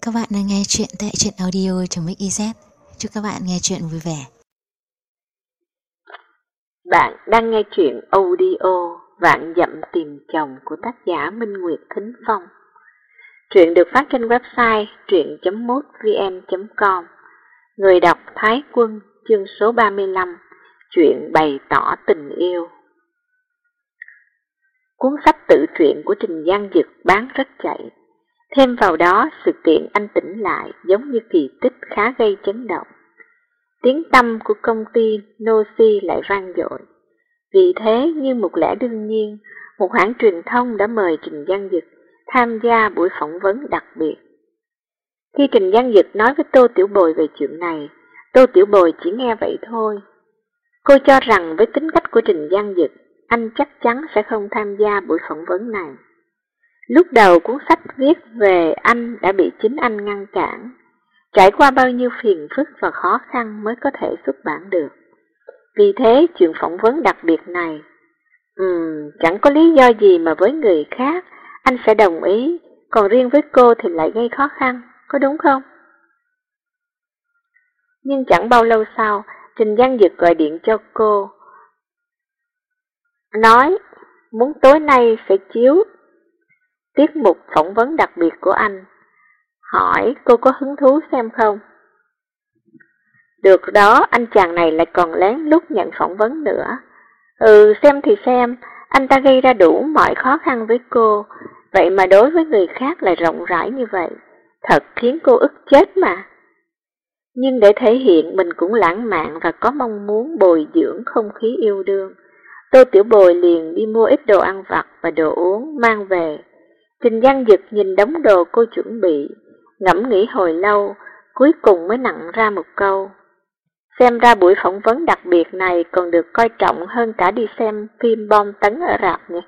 Các bạn đang nghe chuyện tại truyện audio.mix.iz. Chúc các bạn nghe chuyện vui vẻ. Bạn đang nghe chuyện audio Vạn Dặm Tìm Chồng của tác giả Minh Nguyệt Thính Phong. Truyện được phát trên website truyện.mútvn.com. Người đọc Thái Quân, chương số 35. Chuyện bày tỏ tình yêu. Cuốn sách tự truyện của Trình Giang Dực bán rất chạy. Thêm vào đó, sự kiện anh tỉnh lại giống như kỳ tích khá gây chấn động. Tiếng tăm của công ty Nosi lại vang dội. Vì thế, như một lẽ đương nhiên, một hãng truyền thông đã mời Trình Giang Dực tham gia buổi phỏng vấn đặc biệt. Khi Trình Giang Dực nói với Tô Tiểu Bồi về chuyện này, Tô Tiểu Bồi chỉ nghe vậy thôi. Cô cho rằng với tính cách của Trình Giang Dực, anh chắc chắn sẽ không tham gia buổi phỏng vấn này. Lúc đầu cuốn sách viết về anh đã bị chính anh ngăn cản, trải qua bao nhiêu phiền phức và khó khăn mới có thể xuất bản được. Vì thế chuyện phỏng vấn đặc biệt này, chẳng có lý do gì mà với người khác anh sẽ đồng ý, còn riêng với cô thì lại gây khó khăn, có đúng không? Nhưng chẳng bao lâu sau, Trình Giang Dực gọi điện cho cô, nói muốn tối nay sẽ chiếu tiết mục phỏng vấn đặc biệt của anh, hỏi cô có hứng thú xem không? Được đó, anh chàng này lại còn lén lút nhận phỏng vấn nữa. Xem thì xem, anh ta gây ra đủ mọi khó khăn với cô, vậy mà đối với người khác lại rộng rãi như vậy, thật khiến cô ức chết mà. Nhưng để thể hiện mình cũng lãng mạn và có mong muốn bồi dưỡng không khí yêu đương, Tô Tiểu Bồi liền đi mua ít đồ ăn vặt và đồ uống mang về. Trình Giang Dực nhìn đống đồ cô chuẩn bị, ngẫm nghĩ hồi lâu, cuối cùng mới nặn ra một câu. Xem ra buổi phỏng vấn đặc biệt này còn được coi trọng hơn cả đi xem phim bom tấn ở rạp nhỉ?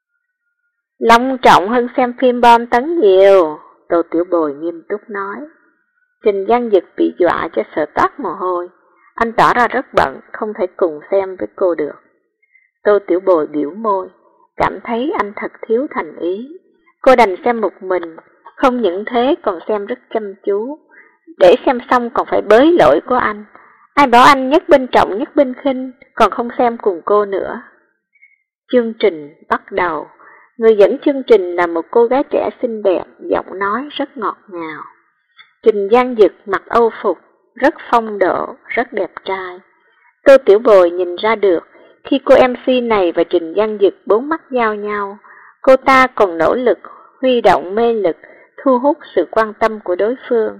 Long trọng hơn xem phim bom tấn nhiều, Tô Tiểu Bồi nghiêm túc nói. Trình Giang Dực bị dọa cho sợ toát mồ hôi, anh tỏ ra rất bận, không thể cùng xem với cô được. Tô Tiểu Bồi biểu môi, cảm thấy anh thật thiếu thành ý. Cô đành xem một mình, không những thế còn xem rất chăm chú. Để xem xong còn phải bới lỗi của anh. Ai bảo anh nhất bên trọng nhất bên khinh, còn không xem cùng cô nữa. Chương trình bắt đầu. Người dẫn chương trình là một cô gái trẻ xinh đẹp, giọng nói rất ngọt ngào. Trình Giang Dực mặc âu phục, rất phong độ, rất đẹp trai. Tô Tiểu Bồi nhìn ra được, khi cô MC này và Trình Giang Dực bốn mắt giao nhau, cô ta còn nỗ lực huy động mê lực, thu hút sự quan tâm của đối phương.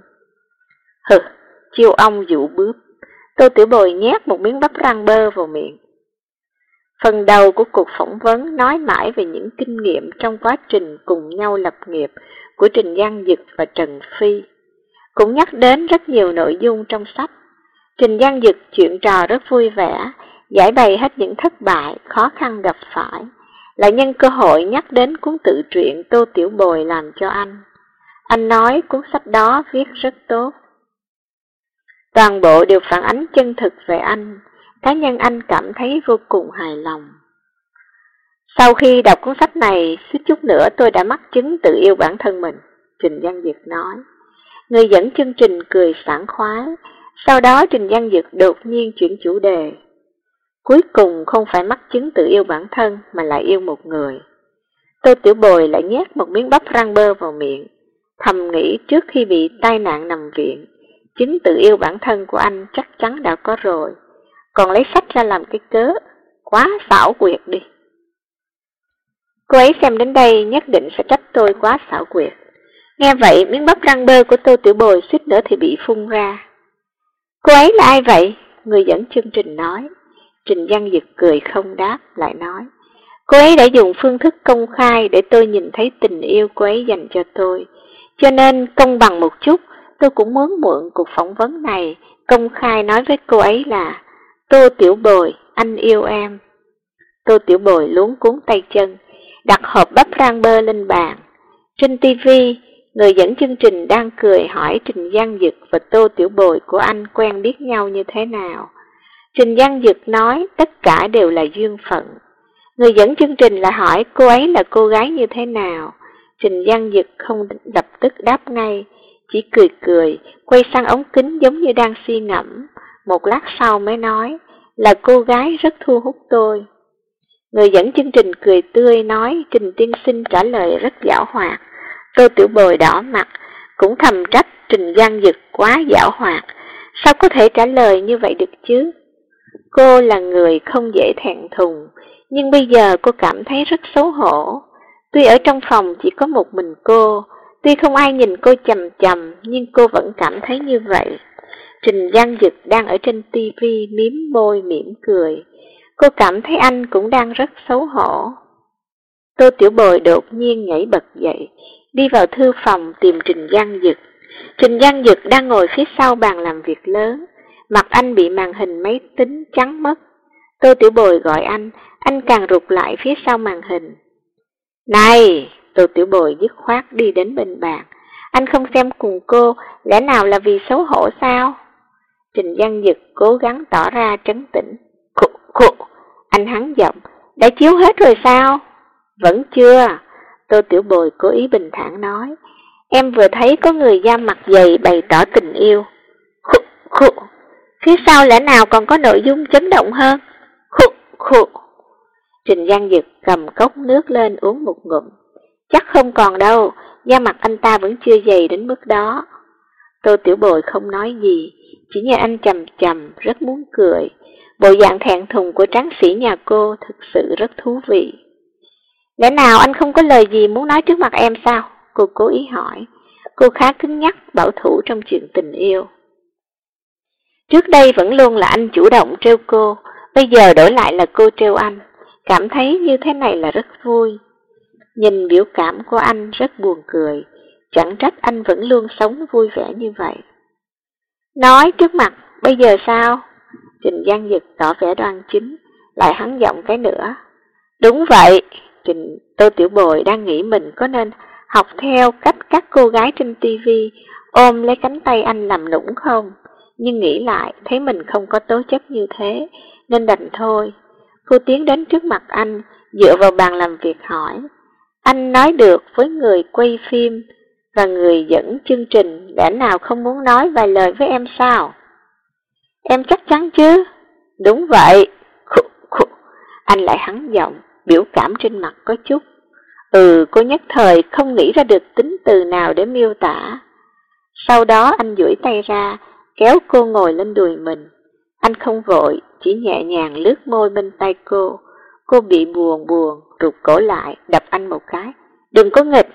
Chiêu ong dụ bướm. Tô Tiểu Bồi nhét một miếng bắp rang bơ vào miệng. Phần đầu của cuộc phỏng vấn nói mãi về những kinh nghiệm trong quá trình cùng nhau lập nghiệp của Trình Giang Dực và Trần Phi. Cũng nhắc đến rất nhiều nội dung trong sách. Trình Giang Dực chuyện trò rất vui vẻ, giải bày hết những thất bại, khó khăn gặp phải, lại nhân cơ hội nhắc đến cuốn tự truyện Tô Tiểu Bồi làm cho anh. Anh nói cuốn sách đó viết rất tốt. Toàn bộ đều phản ánh chân thực về anh, cá nhân anh cảm thấy vô cùng hài lòng. Sau khi đọc cuốn sách này, suýt chút nữa tôi đã mắc chứng tự yêu bản thân mình, Trình Giang Dực nói. Người dẫn chương trình cười sảng khoái, sau đó Trình Giang Dực đột nhiên chuyển chủ đề. Cuối cùng không phải mắc chứng tự yêu bản thân mà lại yêu một người. Tô Tiểu Bồi lại nhét một miếng bắp rang bơ vào miệng, thầm nghĩ trước khi bị tai nạn nằm viện, chứng tự yêu bản thân của anh chắc chắn đã có rồi, còn lấy sách ra làm cái cớ, quá xảo quyệt đi. Cô ấy xem đến đây nhất định sẽ trách tôi quá xảo quyệt. Nghe vậy miếng bắp rang bơ của Tô Tiểu Bồi suýt nữa thì bị phun ra. Cô ấy là ai vậy? Người dẫn chương trình nói. Trình Giang Dực cười không đáp, lại nói. Cô ấy đã dùng phương thức công khai để tôi nhìn thấy tình yêu cô ấy dành cho tôi. Cho nên công bằng một chút, tôi cũng muốn mượn cuộc phỏng vấn này công khai nói với cô ấy là Tô Tiểu Bồi, anh yêu em. Tô Tiểu Bồi luống cuống tay chân, đặt hộp bắp rang bơ lên bàn. Trên TV, người dẫn chương trình đang cười hỏi Trình Giang Dực và Tô Tiểu Bồi của anh quen biết nhau như thế nào. Trình Giang Dực nói tất cả đều là duyên phận. Người dẫn chương trình lại hỏi cô ấy là cô gái như thế nào. Trình Giang Dực không lập tức đáp ngay, chỉ cười cười, quay sang ống kính giống như đang suy ngẫm. Một lát sau mới nói, là cô gái rất thu hút tôi. Người dẫn chương trình cười tươi nói Trình tiên sinh trả lời rất giảo hoạt. Tô Tiểu Bồi đỏ mặt, cũng thầm trách Trình Giang Dực quá giảo hoạt. Sao có thể trả lời như vậy được chứ? Cô là người không dễ thẹn thùng, nhưng bây giờ cô cảm thấy rất xấu hổ. Tuy ở trong phòng chỉ có một mình cô, tuy không ai nhìn cô chằm chằm, nhưng cô vẫn cảm thấy như vậy. Trình Giang Dực đang ở trên tivi mím môi mỉm cười. Cô cảm thấy anh cũng đang rất xấu hổ. Tô Tiểu Bồi đột nhiên nhảy bật dậy, đi vào thư phòng tìm Trình Giang Dực. Trình Giang Dực đang ngồi phía sau bàn làm việc lớn, mặt anh bị màn hình máy tính chắn mất. Tô Tiểu Bồi gọi anh càng rụt lại phía sau màn hình. Này! Tô Tiểu Bồi dứt khoát đi đến bên bàn. Anh không xem cùng cô, lẽ nào là vì xấu hổ sao? Trình Giang Dực cố gắng tỏ ra trấn tĩnh. Khụ, anh hắn giọng, đã chiếu hết rồi sao? Vẫn chưa. Tô Tiểu Bồi cố ý bình thản nói. Em vừa thấy có người da mặt dày bày tỏ tình yêu. Khụ, phía sau lẽ nào còn có nội dung chấn động hơn? Khụ. Trình Giang Dực cầm cốc nước lên uống một ngụm. Chắc không còn đâu, da mặt anh ta vẫn chưa dày đến mức đó. Tô Tiểu Bồi không nói gì, chỉ nhìn anh chằm chằm, rất muốn cười. Bộ dạng thẹn thùng của tráng sĩ nhà cô thực sự rất thú vị. Lẽ nào anh không có lời gì muốn nói trước mặt em sao? Cô cố ý hỏi. Cô khá cứng nhắc, bảo thủ trong chuyện tình yêu. Trước đây vẫn luôn là anh chủ động trêu cô, bây giờ đổi lại là cô trêu anh. Cảm thấy như thế này là rất vui. Nhìn biểu cảm của anh rất buồn cười, chẳng trách anh vẫn luôn sống vui vẻ như vậy. Nói trước mặt, bây giờ sao? Trình Giang Dực tỏ vẻ đoan chính, lại hắn giọng cái nữa. Đúng vậy, Tô Tiểu Bồi đang nghĩ mình có nên học theo cách các cô gái trên tivi ôm lấy cánh tay anh làm nũng không? Nhưng nghĩ lại, thấy mình không có tố chất như thế, nên đành thôi. Cô tiến đến trước mặt anh, dựa vào bàn làm việc hỏi. Anh nói được với người quay phim và người dẫn chương trình, lẽ nào không muốn nói vài lời với em sao? Em chắc chắn chứ? Đúng vậy. Khụ. Anh lại hắn giọng, biểu cảm trên mặt có chút. Cô nhất thời không nghĩ ra được tính từ nào để miêu tả. Sau đó anh duỗi tay ra, kéo cô ngồi lên đùi mình. Anh không vội, chỉ nhẹ nhàng lướt môi bên tay cô. Cô bị buồn, rụt cổ lại, đập anh một cái. Đừng có nghịch.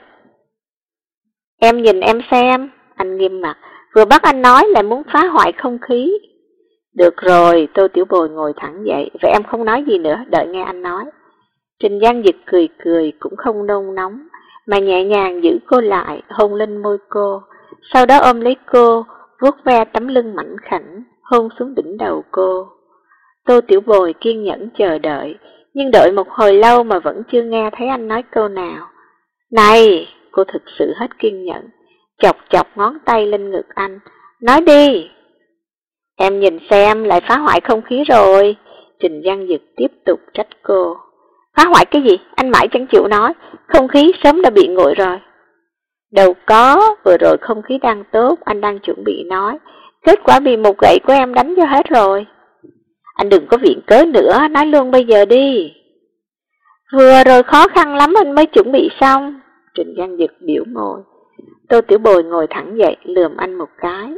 Em nhìn em xem. Anh nghiêm mặt, vừa bắt anh nói lại muốn phá hoại không khí. Được rồi, Tô Tiểu Bồi ngồi thẳng dậy. Vậy em không nói gì nữa, đợi nghe anh nói. Trình Giang Dực cười cũng không nôn nóng, mà nhẹ nhàng giữ cô lại, hôn lên môi cô. Sau đó ôm lấy cô, vuốt ve tấm lưng mảnh khảnh, hôn xuống đỉnh đầu cô. Tô Tiểu Bồi kiên nhẫn chờ đợi, nhưng đợi một hồi lâu mà vẫn chưa nghe thấy anh nói câu nào. Này, cô thực sự hết kiên nhẫn, chọc ngón tay lên ngực anh. Nói đi. Em nhìn xem, lại phá hoại không khí rồi. Trình Giang Dực tiếp tục trách cô. Phá hoại cái gì? Anh mãi chẳng chịu nói. Không khí sớm đã bị nguội rồi. Đâu có, vừa rồi không khí đang tốt, anh đang chuẩn bị nói. Kết quả bị một gậy của em đánh cho hết rồi. Anh đừng có viện cớ nữa, nói luôn bây giờ đi. Vừa rồi khó khăn lắm anh mới chuẩn bị xong. Trình Giang Dực biểu môi. Tô Tiểu Bồi ngồi thẳng dậy, lườm anh một cái.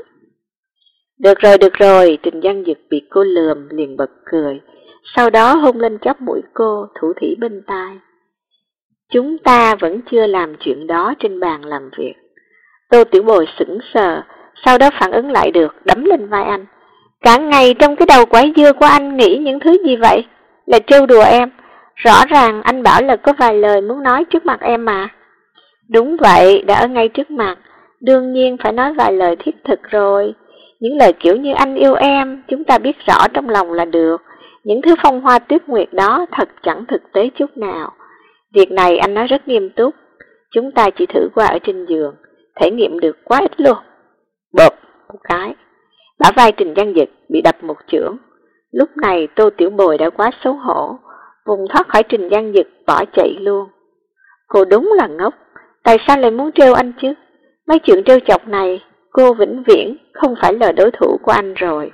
Được rồi, Trình Giang Dực bị cô lườm liền bật cười. Sau đó hôn lên chóp mũi cô, thủ thỉ bên tai. Chúng ta vẫn chưa làm chuyện đó trên bàn làm việc. Tô Tiểu Bồi sững sờ, sau đó phản ứng lại được, đấm lên vai anh. Cả ngày trong cái đầu quái dưa của anh nghĩ những thứ gì vậy? Là trêu đùa em. Rõ ràng anh bảo là có vài lời muốn nói trước mặt em mà. Đúng vậy, đã ở ngay trước mặt, đương nhiên phải nói vài lời thiết thực rồi. Những lời kiểu như anh yêu em, chúng ta biết rõ trong lòng là được. Những thứ phong hoa tuyết nguyệt đó thật chẳng thực tế chút nào. Việc này anh nói rất nghiêm túc. Chúng ta chỉ thử qua ở trên giường, thể nghiệm được quá ít luôn. Bộp một cái, bả vai Trình Giang Dực bị đập một chưởng. Lúc này Tô Tiểu Bồi đã quá xấu hổ, vùng thoát khỏi Trình Giang Dực bỏ chạy luôn. Cô đúng là ngốc, tại sao lại muốn trêu anh chứ? Mấy chuyện trêu chọc này, cô vĩnh viễn không phải là đối thủ của anh rồi.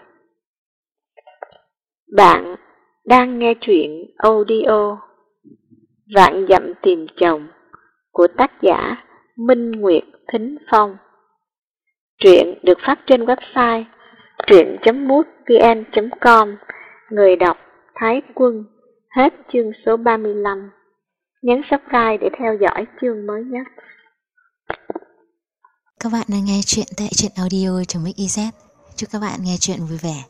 Bạn đang nghe truyện audio Vạn Dặm Tìm Chồng của tác giả Minh Nguyệt Thính Phong. Truyện được phát trên website truyện.mútvn.com. Người đọc Thái Quân. Hết chương số 35. Nhấn subscribe để theo dõi chương mới nhất. Các bạn đang nghe chuyện tại truyện audio.mix.iz. Chúc các bạn nghe chuyện vui vẻ.